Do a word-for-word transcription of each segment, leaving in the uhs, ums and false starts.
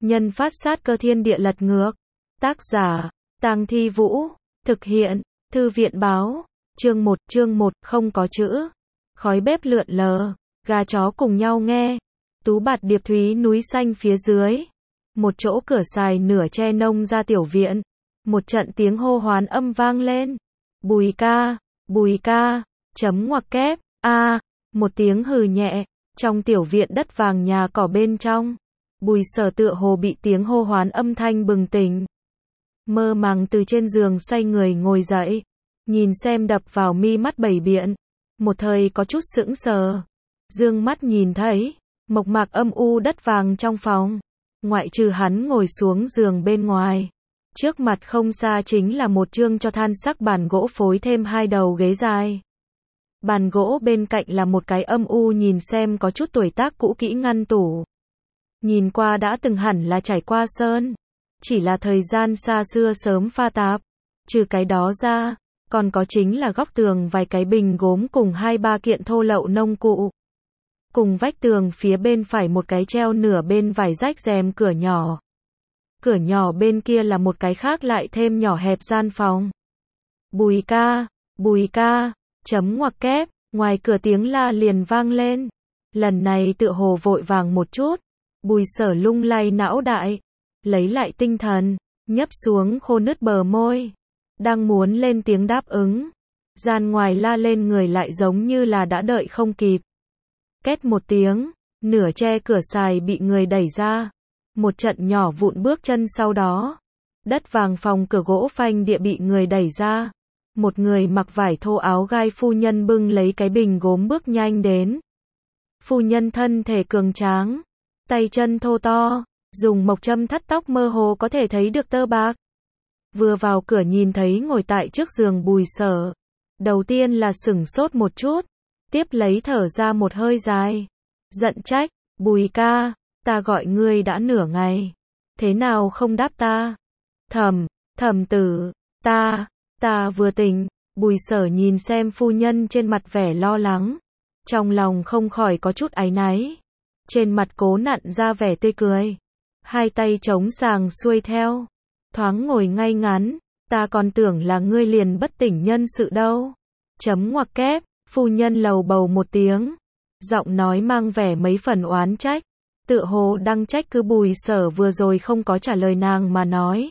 Nhân phát sát cơ thiên địa lật ngược. Tác giả, Tang Thi Vũ. Thực hiện, Thư viện báo. Chương một, chương một, không có chữ. Khói bếp lượn lờ, gà chó cùng nhau nghe. Tú bạt điệp thúy núi xanh phía dưới. Một chỗ cửa xài nửa che nông ra tiểu viện. Một trận tiếng hô hoán âm vang lên. Bùi ca, bùi ca, chấm ngoặc kép, a, một tiếng hừ nhẹ. Trong tiểu viện đất vàng nhà cỏ bên trong. Bùi Sở tựa hồ bị tiếng hô hoán âm thanh bừng tỉnh. Mơ màng từ trên giường xoay người ngồi dậy. Nhìn xem đập vào mi mắt bảy biện. Một thời có chút sững sờ. Dương mắt nhìn thấy. Mộc mạc âm u đất vàng trong phòng. Ngoại trừ hắn ngồi xuống giường bên ngoài. Trước mặt không xa chính là một chương cho than sắc bàn gỗ phối thêm hai đầu ghế dài. Bàn gỗ bên cạnh là một cái âm u nhìn xem có chút tuổi tác cũ kỹ ngăn tủ. Nhìn qua đã từng hẳn là trải qua sơn. Chỉ là thời gian xa xưa sớm pha tạp. Trừ cái đó ra, còn có chính là góc tường vài cái bình gốm cùng hai ba kiện thô lậu nông cụ. Cùng vách tường phía bên phải một cái treo nửa bên vải rách rèm cửa nhỏ. Cửa nhỏ bên kia là một cái khác lại thêm nhỏ hẹp gian phòng. Bùi ca, bùi ca, chấm ngoặc kép, ngoài cửa tiếng la liền vang lên. Lần này tựa hồ vội vàng một chút. Bùi Sở lung lay não đại. Lấy lại tinh thần, nhấp xuống khô nứt bờ môi. Đang muốn lên tiếng đáp ứng. Gian ngoài la lên người lại giống như là đã đợi không kịp. Két một tiếng, nửa che cửa xài bị người đẩy ra. Một trận nhỏ vụn bước chân sau đó. Đất vàng phòng cửa gỗ phanh địa bị người đẩy ra. Một người mặc vải thô áo gai phu nhân bưng lấy cái bình gốm bước nhanh đến. Phu nhân thân thể cường tráng. Tay chân thô to. Dùng mộc châm thắt tóc mơ hồ có thể thấy được tơ bạc. Vừa vào cửa nhìn thấy ngồi tại trước giường Bùi Sở. Đầu tiên là sửng sốt một chút. Tiếp lấy thở ra một hơi dài. Giận trách, Bùi ca, ta gọi ngươi đã nửa ngày. Thế nào không đáp ta? Thầm, thầm tử, ta, ta vừa tỉnh. Bùi Sở nhìn xem phu nhân trên mặt vẻ lo lắng. Trong lòng không khỏi có chút áy náy. Trên mặt cố nặn ra vẻ tươi cười. Hai tay chống sàng xuôi theo. Thoáng ngồi ngay ngắn. Ta còn tưởng là ngươi liền bất tỉnh nhân sự đâu. Chấm ngoặc kép. Phu nhân lầu bầu một tiếng. Giọng nói mang vẻ mấy phần oán trách. Tựa hồ đang trách cứ Bùi Sở vừa rồi không có trả lời nàng mà nói.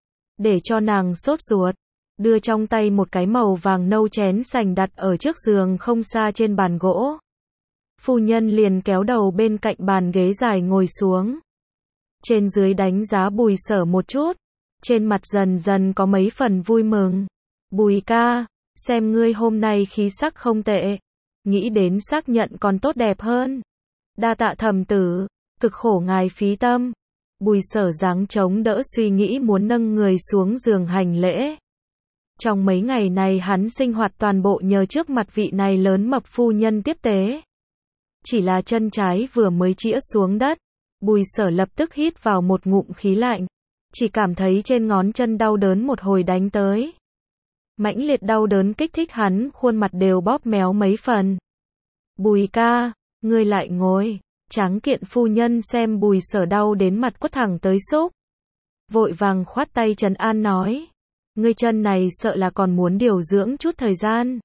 Để cho nàng sốt ruột. Đưa trong tay một cái màu vàng nâu chén sành đặt ở trước giường không xa trên bàn gỗ. Phu nhân liền kéo đầu bên cạnh bàn ghế dài ngồi xuống. Trên dưới đánh giá Bùi Sở một chút. Trên mặt dần dần có mấy phần vui mừng. Bùi ca, xem ngươi hôm nay khí sắc không tệ. Nghĩ đến xác nhận còn tốt đẹp hơn. Đa tạ thầm tử, cực khổ ngài phí tâm. Bùi Sở giáng chống đỡ suy nghĩ muốn nâng người xuống giường hành lễ. Trong mấy ngày này hắn sinh hoạt toàn bộ nhờ trước mặt vị này lớn mập phu nhân tiếp tế. Chỉ là chân trái vừa mới chĩa xuống đất. Bùi Sở lập tức hít vào một ngụm khí lạnh. Chỉ cảm thấy trên ngón chân đau đớn một hồi đánh tới. Mãnh liệt đau đớn kích thích hắn khuôn mặt đều bóp méo mấy phần. Bùi ca, ngươi lại ngồi. Tráng kiện phu nhân xem Bùi Sở đau đến mặt quất thẳng tới xúc. Vội vàng khoát tay trấn an nói. Ngươi chân này sợ là còn muốn điều dưỡng chút thời gian.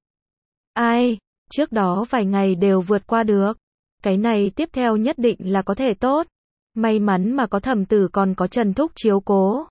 Ai, trước đó vài ngày đều vượt qua được. Cái này tiếp theo nhất định là có thể tốt. May mắn mà có thẩm tử còn có Trần Thúc chiếu cố.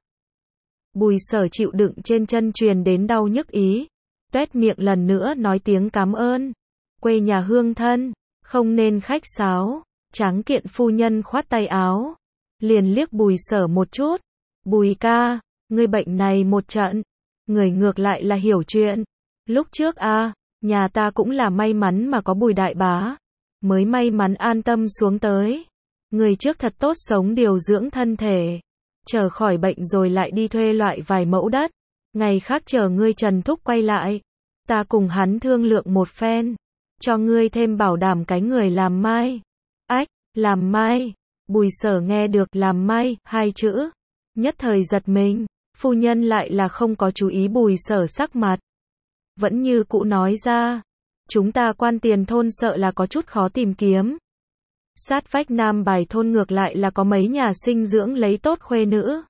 Bùi Sở chịu đựng trên chân truyền đến đau nhức ý. Tuét miệng lần nữa nói tiếng cảm ơn. Quê nhà hương thân, không nên khách sáo. Tráng kiện phu nhân khoát tay áo. Liền liếc Bùi Sở một chút. Bùi ca, ngươi bệnh này một trận. Người ngược lại là hiểu chuyện. Lúc trước a à, nhà ta cũng là may mắn mà có Bùi đại bá. Mới may mắn an tâm xuống tới. Người trước thật tốt sống điều dưỡng thân thể. Chờ khỏi bệnh rồi lại đi thuê loại vài mẫu đất. Ngày khác chờ ngươi Trần Thúc quay lại. Ta cùng hắn thương lượng một phen. Cho ngươi thêm bảo đảm cái người làm mai. Ách, làm mai. Bùi Sở nghe được làm mai, hai chữ. Nhất thời giật mình. Phu nhân lại là không có chú ý Bùi Sở sắc mặt. Vẫn như cũ nói ra. Chúng ta quan tiền thôn sợ là có chút khó tìm kiếm. Sát vách Nam Bài thôn ngược lại là có mấy nhà sinh dưỡng lấy tốt khuê nữ.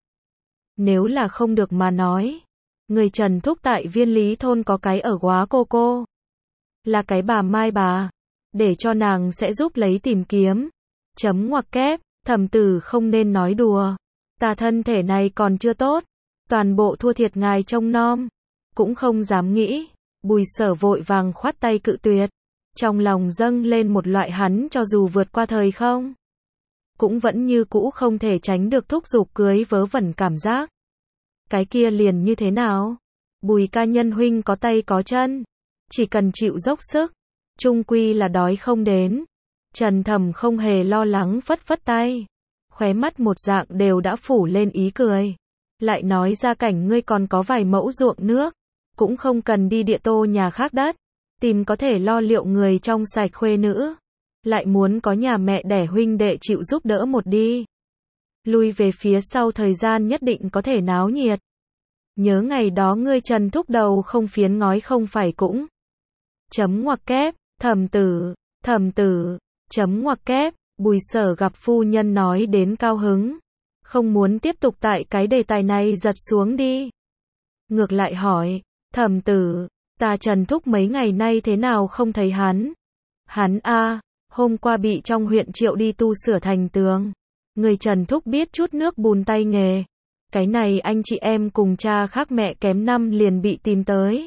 Nếu là không được mà nói, người Trần thúc tại Viên Lý thôn có cái ở Góa Cô Cô. Là cái bà Mai bà. Để cho nàng sẽ giúp lấy tìm kiếm. Chấm ngoặc kép, Thẩm Tử không nên nói đùa. Ta thân thể này còn chưa tốt. Toàn bộ thua thiệt ngài trông nom. Cũng không dám nghĩ. Bùi Sở vội vàng khoát tay cự tuyệt. Trong lòng dâng lên một loại hắn cho dù vượt qua thời không, cũng vẫn như cũ không thể tránh được thúc giục cưới vớ vẩn cảm giác. Cái kia liền như thế nào? Bùi ca nhân huynh có tay có chân. Chỉ cần chịu dốc sức. Chung quy là đói không đến. Trần Thẩm không hề lo lắng phất phất tay. Khóe mắt một dạng đều đã phủ lên ý cười. Lại nói ra cảnh ngươi còn có vài mẫu ruộng nước. Cũng không cần đi địa tô nhà khác đất. Tìm có thể lo liệu người trong sạch khuê nữ. Lại muốn có nhà mẹ đẻ huynh đệ chịu giúp đỡ một đi. Lui về phía sau thời gian nhất định có thể náo nhiệt. Nhớ ngày đó ngươi Trần thúc đầu không phiến ngói không phải cũng. Chấm ngoặc kép, Thẩm Tử, Thẩm Tử, chấm ngoặc kép, Bùi Sở gặp phu nhân nói đến cao hứng. Không muốn tiếp tục tại cái đề tài này giật xuống đi. Ngược lại hỏi, Thẩm Tử, ta Trần thúc mấy ngày nay thế nào không thấy hắn? Hắn a, hôm qua bị trong huyện triệu đi tu sửa thành tường. Người Trần thúc biết chút nước bùn tay nghề. Cái này anh chị em cùng cha khác mẹ kém năm liền bị tìm tới.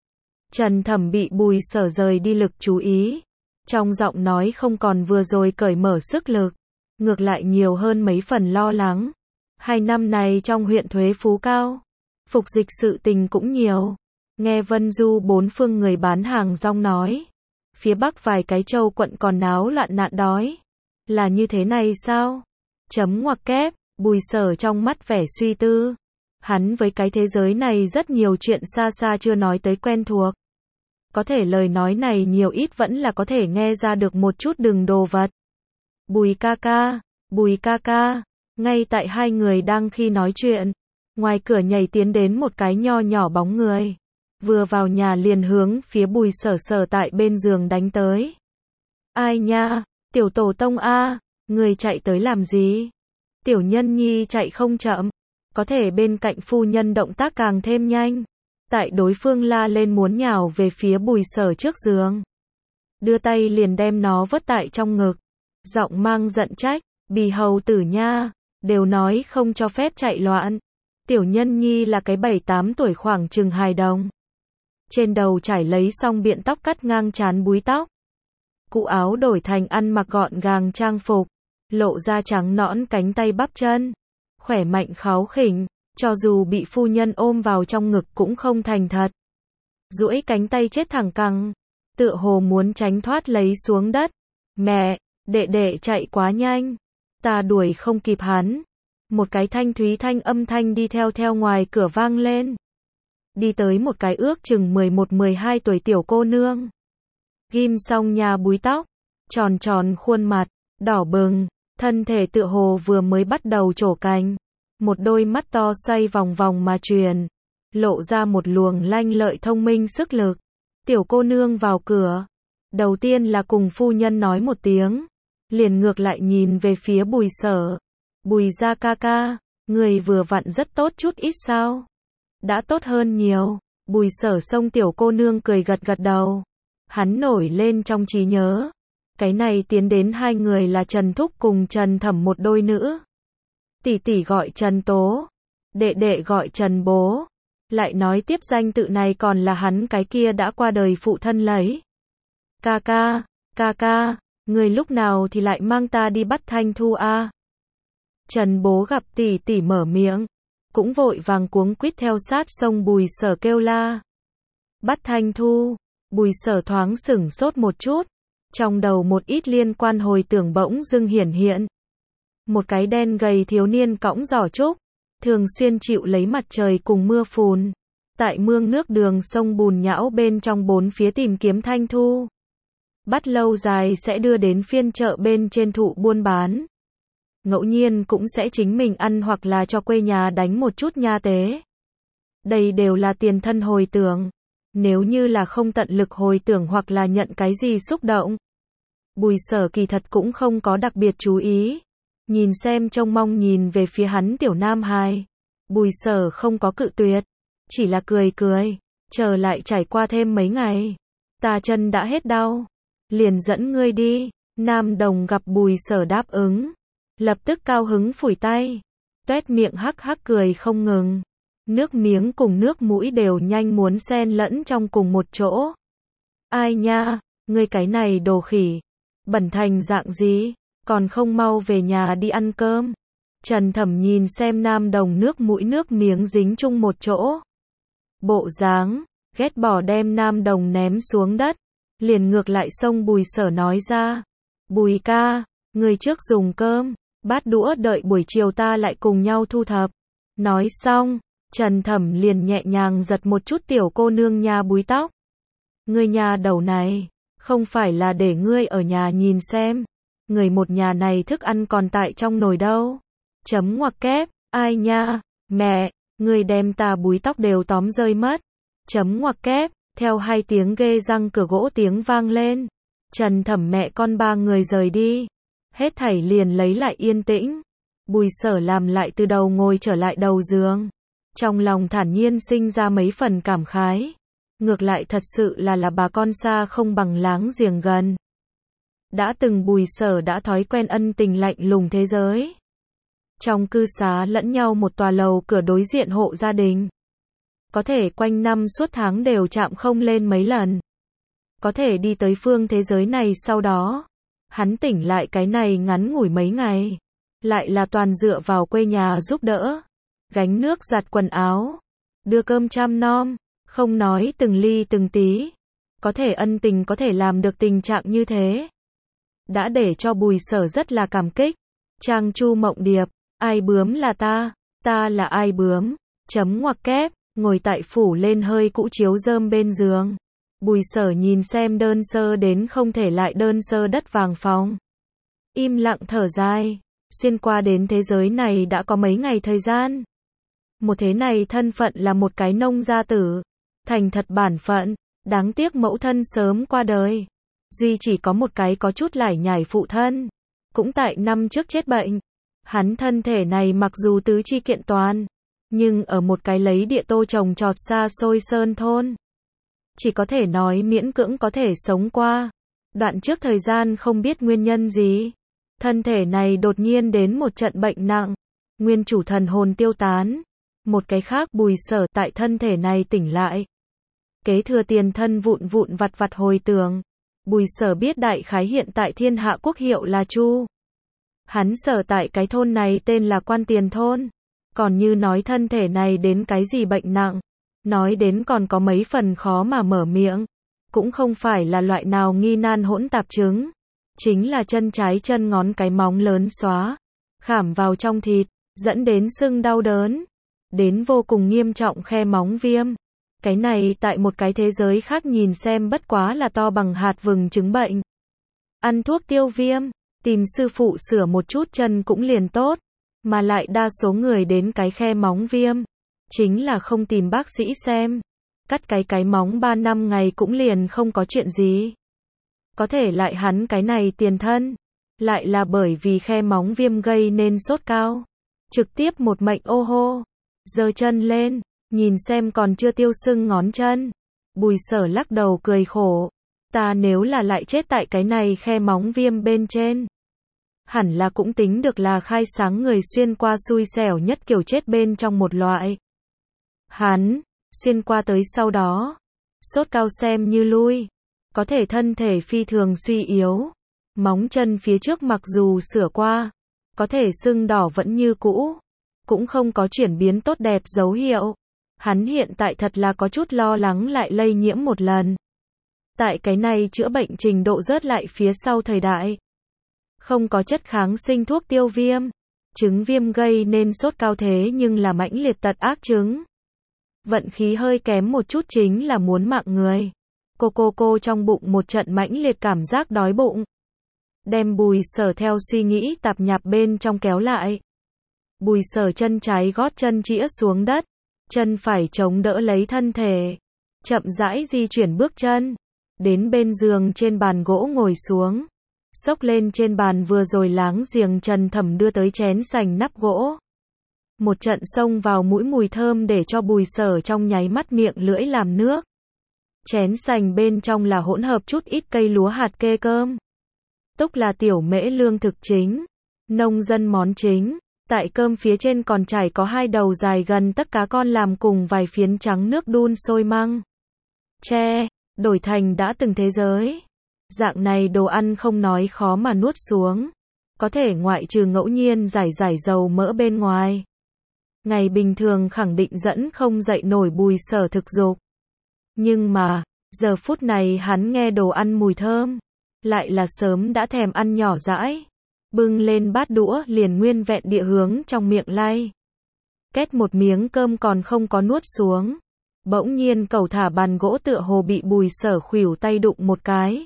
Trần Thẩm bị Bùi Sở rời đi lực chú ý. Trong giọng nói không còn vừa rồi cởi mở sức lực. Ngược lại nhiều hơn mấy phần lo lắng. Hai năm này trong huyện thuế phú cao. Phục dịch sự tình cũng nhiều. Nghe Vân Du bốn phương người bán hàng rong nói. Phía Bắc vài cái châu quận còn náo loạn nạn đói. Là như thế này sao? Chấm ngoặc kép, Bùi Sở trong mắt vẻ suy tư. Hắn với cái thế giới này rất nhiều chuyện xa xa chưa nói tới quen thuộc. Có thể lời nói này nhiều ít vẫn là có thể nghe ra được một chút đừng đồ vật. Bùi ca ca, Bùi ca ca, ngay tại hai người đang khi nói chuyện. Ngoài cửa nhảy tiến đến một cái nho nhỏ bóng người. Vừa vào nhà liền hướng phía Bùi Sở Sở tại bên giường đánh tới. Ai nha, tiểu tổ tông a, người chạy tới làm gì? Tiểu nhân nhi chạy không chậm, có thể bên cạnh phu nhân động tác càng thêm nhanh. Tại đối phương la lên muốn nhào về phía Bùi Sở trước giường. Đưa tay liền đem nó vớt tại trong ngực. Giọng mang giận trách, bì hầu tử nha, đều nói không cho phép chạy loạn. Tiểu nhân nhi là cái bảy tám tuổi khoảng chừng hài đồng. Trên đầu trải lấy xong biện tóc cắt ngang trán búi tóc. Cụ áo đổi thành ăn mặc gọn gàng trang phục. Lộ ra trắng nõn cánh tay bắp chân. Khỏe mạnh kháu khỉnh. Cho dù bị phu nhân ôm vào trong ngực cũng không thành thật. Duỗi cánh tay chết thẳng cẳng. Tựa hồ muốn tránh thoát lấy xuống đất. Mẹ, đệ đệ chạy quá nhanh. Ta đuổi không kịp hắn. Một cái thanh thúy thanh âm thanh đi theo theo ngoài cửa vang lên. Đi tới một cái ước chừng mười một mười hai tuổi tiểu cô nương. Ghim xong nhà búi tóc. Tròn tròn khuôn mặt. Đỏ bừng. Thân thể tựa hồ vừa mới bắt đầu trổ cành. Một đôi mắt to xoay vòng vòng mà truyền. Lộ ra một luồng lanh lợi thông minh sức lực. Tiểu cô nương vào cửa. Đầu tiên là cùng phu nhân nói một tiếng. Liền ngược lại nhìn về phía Bùi Sở. Bùi gia ca ca, người vừa vặn rất tốt chút ít sao? Đã tốt hơn nhiều. Bùi Sở xông tiểu cô nương cười gật gật đầu. Hắn nổi lên trong trí nhớ. Cái này tiến đến hai người là Trần Thúc cùng Trần Thẩm một đôi nữ. Tỷ tỷ gọi Trần Tố. Đệ đệ gọi Trần Bố. Lại nói tiếp danh tự này còn là hắn cái kia đã qua đời phụ thân lấy. Ca ca, ca ca, người lúc nào thì lại mang ta đi bắt Thanh Thu a? Trần Bố gặp tỷ tỷ mở miệng. Cũng vội vàng cuống quýt theo sát sông Bùi Sở kêu la. Bắt Thanh Thu. Bùi Sở thoáng sửng sốt một chút. Trong đầu một ít liên quan hồi tưởng bỗng dưng hiển hiện. Một cái đen gầy thiếu niên cõng giỏ trúc. Thường xuyên chịu lấy mặt trời cùng mưa phùn. Tại mương nước đường sông bùn nhão bên trong bốn phía tìm kiếm Thanh Thu. Bắt lâu dài sẽ đưa đến phiên chợ bên trên thụ buôn bán. Ngẫu nhiên cũng sẽ chính mình ăn hoặc là cho quê nhà đánh một chút nha tế. Đây đều là tiền thân hồi tưởng. Nếu như là không tận lực hồi tưởng hoặc là nhận cái gì xúc động. Bùi Sở kỳ thật cũng không có đặc biệt chú ý. Nhìn xem trông mong nhìn về phía hắn tiểu nam hài. Bùi Sở không có cự tuyệt. Chỉ là cười cười. Chờ lại trải qua thêm mấy ngày. Ta chân đã hết đau. Liền dẫn ngươi đi. Nam Đồng gặp Bùi Sở đáp ứng. Lập tức cao hứng phủi tay. Tuét miệng hắc hắc cười không ngừng. Nước miếng cùng nước mũi đều nhanh muốn xen lẫn trong cùng một chỗ. Ai nha, ngươi cái này đồ khỉ. Bẩn thành dạng gì, còn không mau về nhà đi ăn cơm. Trần Thẩm nhìn xem Nam Đồng nước mũi nước miếng dính chung một chỗ. Bộ dáng, ghét bỏ đem Nam Đồng ném xuống đất. Liền ngược lại xông Bùi Sở nói ra. Bùi ca, ngươi trước dùng cơm, bát đũa đợi buổi chiều ta lại cùng nhau thu thập. Nói xong, Trần Thẩm liền nhẹ nhàng giật một chút tiểu cô nương nhà búi tóc. Ngươi nhà đầu này, không phải là để ngươi ở nhà nhìn xem. Người một nhà này thức ăn còn tại trong nồi đâu. Chấm ngoặc kép, ai nha, mẹ, ngươi đem ta búi tóc đều tóm rơi mất. Chấm ngoặc kép, theo hai tiếng ghê răng cửa gỗ tiếng vang lên. Trần Thẩm mẹ con ba người rời đi. Hết thảy liền lấy lại yên tĩnh. Bùi Sở làm lại từ đầu ngồi trở lại đầu giường. Trong lòng thản nhiên sinh ra mấy phần cảm khái. Ngược lại thật sự là là bà con xa không bằng láng giềng gần. Đã từng Bùi Sở đã thói quen ân tình lạnh lùng thế giới. Trong cư xá lẫn nhau một tòa lầu cửa đối diện hộ gia đình. Có thể quanh năm suốt tháng đều chạm không lên mấy lần. Có thể đi tới phương thế giới này sau đó. Hắn tỉnh lại cái này ngắn ngủi mấy ngày. Lại là toàn dựa vào quê nhà giúp đỡ. Gánh nước giặt quần áo. Đưa cơm chăm nom. Không nói từng ly từng tí. Có thể ân tình có thể làm được tình trạng như thế. Đã để cho Bùi Sở rất là cảm kích. Trang Chu Mộng Điệp. Ai bướm là ta. Ta là ai bướm. Chấm ngoặc kép. Ngồi tại phủ lên hơi cũ chiếu rơm bên giường. Bùi Sở nhìn xem đơn sơ đến không thể lại đơn sơ đất vàng phòng. Im lặng thở dài. Xuyên qua đến thế giới này đã có mấy ngày thời gian. Một thế này thân phận là một cái nông gia tử. Thành thật bản phận. Đáng tiếc mẫu thân sớm qua đời. Duy chỉ có một cái có chút lải nhải phụ thân. Cũng tại năm trước chết bệnh. Hắn thân thể này mặc dù tứ chi kiện toàn. Nhưng ở một cái lấy địa tô trồng trọt xa xôi sơn thôn. Chỉ có thể nói miễn cưỡng có thể sống qua. Đoạn trước thời gian không biết nguyên nhân gì. Thân thể này đột nhiên đến một trận bệnh nặng. Nguyên chủ thần hồn tiêu tán. Một cái khác Bùi Sở tại thân thể này tỉnh lại. Kế thừa tiền thân vụn vụn vặt vặt hồi tưởng. Bùi Sở biết đại khái hiện tại thiên hạ quốc hiệu là Chu. Hắn sở tại cái thôn này tên là Quan Tiền Thôn. Còn như nói thân thể này đến cái gì bệnh nặng. Nói đến còn có mấy phần khó mà mở miệng. Cũng không phải là loại nào nghi nan hỗn tạp chứng. Chính là chân trái chân ngón cái móng lớn xóa. Khảm vào trong thịt. Dẫn đến sưng đau đớn. Đến vô cùng nghiêm trọng khe móng viêm. Cái này tại một cái thế giới khác nhìn xem bất quá là to bằng hạt vừng chứng bệnh. Ăn thuốc tiêu viêm. Tìm sư phụ sửa một chút chân cũng liền tốt. Mà lại đa số người đến cái khe móng viêm. Chính là không tìm bác sĩ xem. Cắt cái cái móng ba năm ngày cũng liền không có chuyện gì. Có thể lại hắn cái này tiền thân. Lại là bởi vì khe móng viêm gây nên sốt cao. Trực tiếp một mệnh ô hô. Giơ chân lên. Nhìn xem còn chưa tiêu sưng ngón chân. Bùi Sở lắc đầu cười khổ. Ta nếu là lại chết tại cái này khe móng viêm bên trên. Hẳn là cũng tính được là khai sáng người xuyên qua xui xẻo nhất kiểu chết bên trong một loại. Hắn, xuyên qua tới sau đó. Sốt cao xem như lui. Có thể thân thể phi thường suy yếu. Móng chân phía trước mặc dù sửa qua. Có thể sưng đỏ vẫn như cũ. Cũng không có chuyển biến tốt đẹp dấu hiệu. Hắn hiện tại thật là có chút lo lắng lại lây nhiễm một lần. Tại cái này chữa bệnh trình độ rớt lại phía sau thời đại. Không có chất kháng sinh thuốc tiêu viêm. Chứng viêm gây nên sốt cao thế nhưng là mãnh liệt tật ác chứng. Vận khí hơi kém một chút chính là muốn mạng người. Cô cô cô trong bụng một trận mãnh liệt cảm giác đói bụng. Đem Bùi Sở theo suy nghĩ tạp nhạp bên trong kéo lại. Bùi Sở chân trái gót chân chĩa xuống đất. Chân phải chống đỡ lấy thân thể. Chậm rãi di chuyển bước chân. Đến bên giường trên bàn gỗ ngồi xuống. xốc lên trên bàn vừa rồi láng giềng Trần Thẩm đưa tới chén sành nắp gỗ. Một trận xông vào mũi mùi thơm để cho Bùi Sở trong nháy mắt miệng lưỡi làm nước. Chén sành bên trong là hỗn hợp chút ít cây lúa hạt kê cơm. Túc là tiểu mễ lương thực chính, nông dân món chính. Tại cơm phía trên còn trải có hai đầu dài gần tấc cá con làm cùng vài phiến trắng nước đun sôi măng. Che, đổi thành đã từng thế giới. Dạng này đồ ăn không nói khó mà nuốt xuống. Có thể ngoại trừ ngẫu nhiên giải giải dầu mỡ bên ngoài. Ngày bình thường khẳng định dẫn không dậy nổi Bùi Sở thực dục. Nhưng mà, giờ phút này hắn nghe đồ ăn mùi thơm. Lại là sớm đã thèm ăn nhỏ dãi. Bưng lên bát đũa liền nguyên vẹn địa hướng trong miệng lay. Két một miếng cơm còn không có nuốt xuống. Bỗng nhiên cẩu thả bàn gỗ tựa hồ bị Bùi Sở khuỷu tay đụng một cái.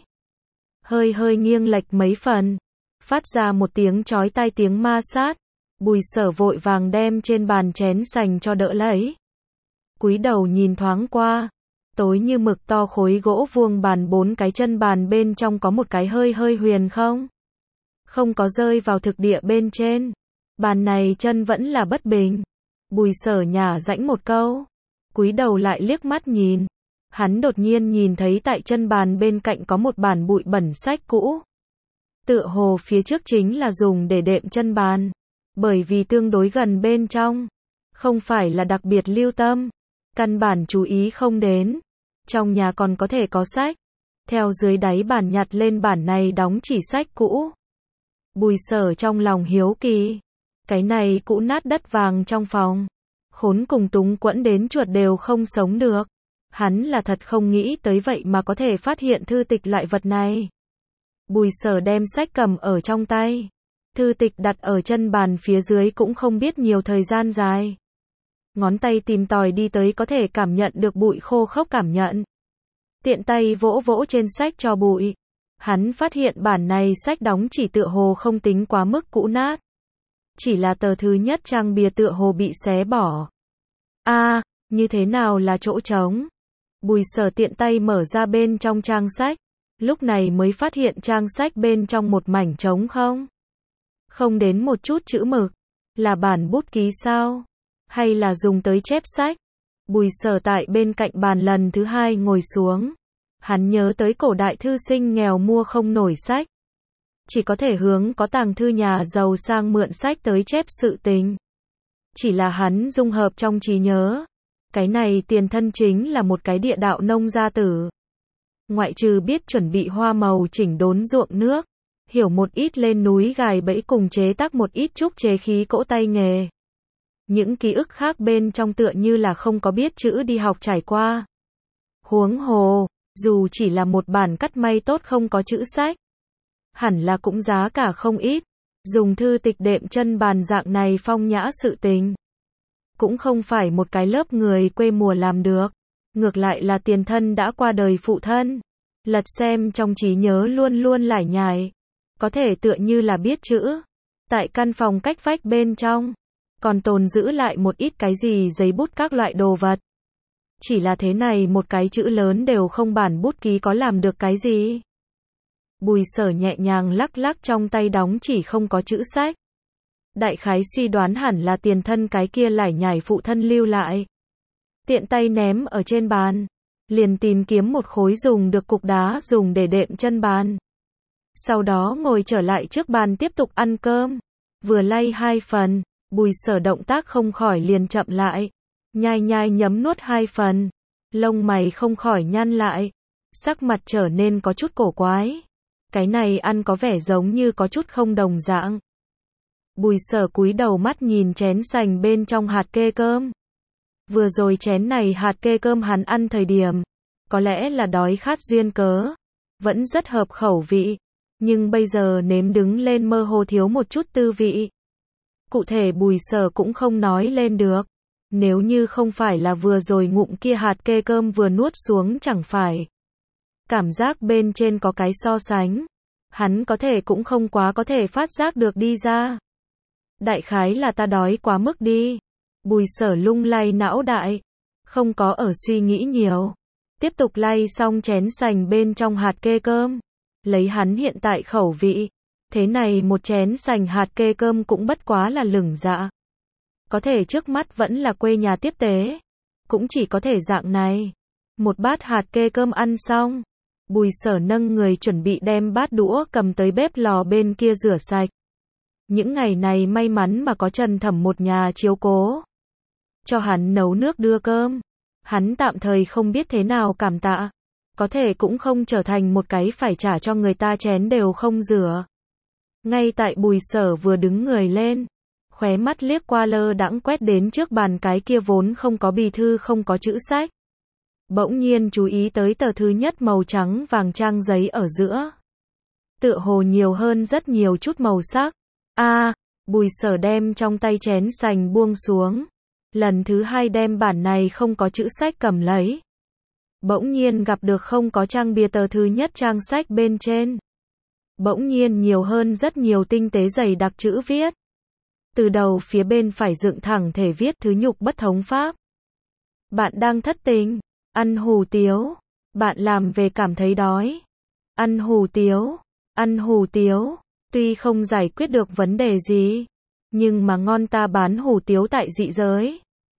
Hơi hơi nghiêng lệch mấy phần. Phát ra một tiếng chói tai tiếng ma sát. Bùi Sở vội vàng đem trên bàn chén sành cho đỡ lấy. Cúi đầu nhìn thoáng qua. Tối như mực to khối gỗ vuông bàn bốn cái chân bàn bên trong có một cái hơi hơi huyền không. Không có rơi vào thực địa bên trên. Bàn này chân vẫn là bất bình. Bùi Sở nhả rãnh một câu. Cúi đầu lại liếc mắt nhìn. Hắn đột nhiên nhìn thấy tại chân bàn bên cạnh có một bản bụi bẩn sách cũ. Tựa hồ phía trước chính là dùng để đệm chân bàn. Bởi vì tương đối gần bên trong. Không phải là đặc biệt lưu tâm. Căn bản chú ý không đến. Trong nhà còn có thể có sách. Theo dưới đáy bàn nhặt lên bản này đóng chỉ sách cũ. Bùi Sở trong lòng hiếu kỳ. Cái này cũ nát đất vàng trong phòng. Khốn cùng túng quẫn đến chuột đều không sống được. Hắn là thật không nghĩ tới vậy mà có thể phát hiện thư tịch loại vật này. Bùi Sở đem sách cầm ở trong tay. Thư tịch đặt ở chân bàn phía dưới cũng không biết nhiều thời gian dài. Ngón tay tìm tòi đi tới có thể cảm nhận được bụi khô khốc cảm nhận. Tiện tay vỗ vỗ trên sách cho bụi. Hắn phát hiện bản này sách đóng chỉ tựa hồ không tính quá mức cũ nát. Chỉ là tờ thứ nhất trang bìa tựa hồ bị xé bỏ. A, à, như thế nào là chỗ trống? Bùi Sở tiện tay mở ra bên trong trang sách. Lúc này mới phát hiện trang sách bên trong một mảnh trống không. Không đến một chút chữ mực. Là bản bút ký sao? Hay là dùng tới chép sách? Bùi Sở tại bên cạnh bàn lần thứ hai ngồi xuống. Hắn nhớ tới cổ đại thư sinh nghèo mua không nổi sách. Chỉ có thể hướng có tàng thư nhà giàu sang mượn sách tới chép sự tình. Chỉ là hắn dung hợp trong trí nhớ. Cái này tiền thân chính là một cái địa đạo nông gia tử. Ngoại trừ biết chuẩn bị hoa màu chỉnh đốn ruộng nước. Hiểu một ít lên núi gài bẫy cùng chế tác một ít trúc chế khí cỗ tay nghề. Những ký ức khác bên trong tựa như là không có biết chữ đi học trải qua. Huống hồ, dù chỉ là một bản cắt may tốt không có chữ sách. Hẳn là cũng giá cả không ít. Dùng thư tịch đệm chân bàn dạng này phong nhã sự tình. Cũng không phải một cái lớp người quê mùa làm được. Ngược lại là tiền thân đã qua đời phụ thân. Lật xem trong trí nhớ luôn luôn lải nhải. Có thể tựa như là biết chữ. Tại căn phòng cách vách bên trong. Còn tồn giữ lại một ít cái gì giấy bút các loại đồ vật. Chỉ là thế này một cái chữ lớn đều không bản bút ký có làm được cái gì. Bùi Sở nhẹ nhàng lắc lắc trong tay đóng chỉ không có chữ sách. Đại khái suy đoán hẳn là tiền thân cái kia lải nhải phụ thân lưu lại. Tiện tay ném ở trên bàn. Liền tìm kiếm một khối dùng được cục đá dùng để đệm chân bàn. Sau đó ngồi trở lại trước bàn tiếp tục ăn cơm. Vừa lay hai phần. Bùi Sở động tác không khỏi liền chậm lại. Nhai nhai nhấm nuốt hai phần. Lông mày không khỏi nhăn lại. Sắc mặt trở nên có chút cổ quái. Cái này ăn có vẻ giống như có chút không đồng dạng. Bùi Sở cúi đầu mắt nhìn chén sành bên trong hạt kê cơm. Vừa rồi chén này hạt kê cơm hắn ăn thời điểm. Có lẽ là đói khát duyên cớ. Vẫn rất hợp khẩu vị. Nhưng bây giờ nếm đứng lên mơ hồ thiếu một chút tư vị. Cụ thể Bùi Sở cũng không nói lên được. Nếu như không phải là vừa rồi ngụm kia hạt kê cơm vừa nuốt xuống chẳng phải. Cảm giác bên trên có cái so sánh. Hắn có thể cũng không quá có thể phát giác được đi ra. Đại khái là ta đói quá mức đi. Bùi Sở lung lay não đại. Không có ở suy nghĩ nhiều. Tiếp tục lay xong chén sành bên trong hạt kê cơm. Lấy hắn hiện tại khẩu vị, thế này một chén sành hạt kê cơm cũng bất quá là lửng dạ. Có thể trước mắt vẫn là quê nhà tiếp tế, cũng chỉ có thể dạng này. Một bát hạt kê cơm ăn xong, Bùi Sở nâng người chuẩn bị đem bát đũa cầm tới bếp lò bên kia rửa sạch. Những ngày này may mắn mà có Trần Thẩm một nhà chiếu cố, cho hắn nấu nước đưa cơm. Hắn tạm thời không biết thế nào cảm tạ, có thể cũng không trở thành một cái phải trả cho người ta chén đều không rửa. Ngay tại Bùi Sở vừa đứng người lên, khóe mắt liếc qua lơ đãng quét đến trước bàn cái kia vốn không có bì thư không có chữ sách. Bỗng nhiên chú ý tới tờ thứ nhất màu trắng vàng trang giấy ở giữa. Tựa hồ nhiều hơn rất nhiều chút màu sắc. A, à, Bùi Sở đem trong tay chén sành buông xuống. Lần thứ hai đem bản này không có chữ sách cầm lấy. Bỗng nhiên gặp được không có trang bìa tờ thứ nhất trang sách bên trên. Bỗng nhiên nhiều hơn rất nhiều tinh tế dày đặc chữ viết. Từ đầu phía bên phải dựng thẳng thể viết thứ nhục bất thống pháp. Bạn đang thất tình, ăn hủ tiếu, bạn làm về cảm thấy đói. Ăn hủ tiếu, ăn hủ tiếu, tuy không giải quyết được vấn đề gì, nhưng mà ngon ta bán hủ tiếu tại dị giới.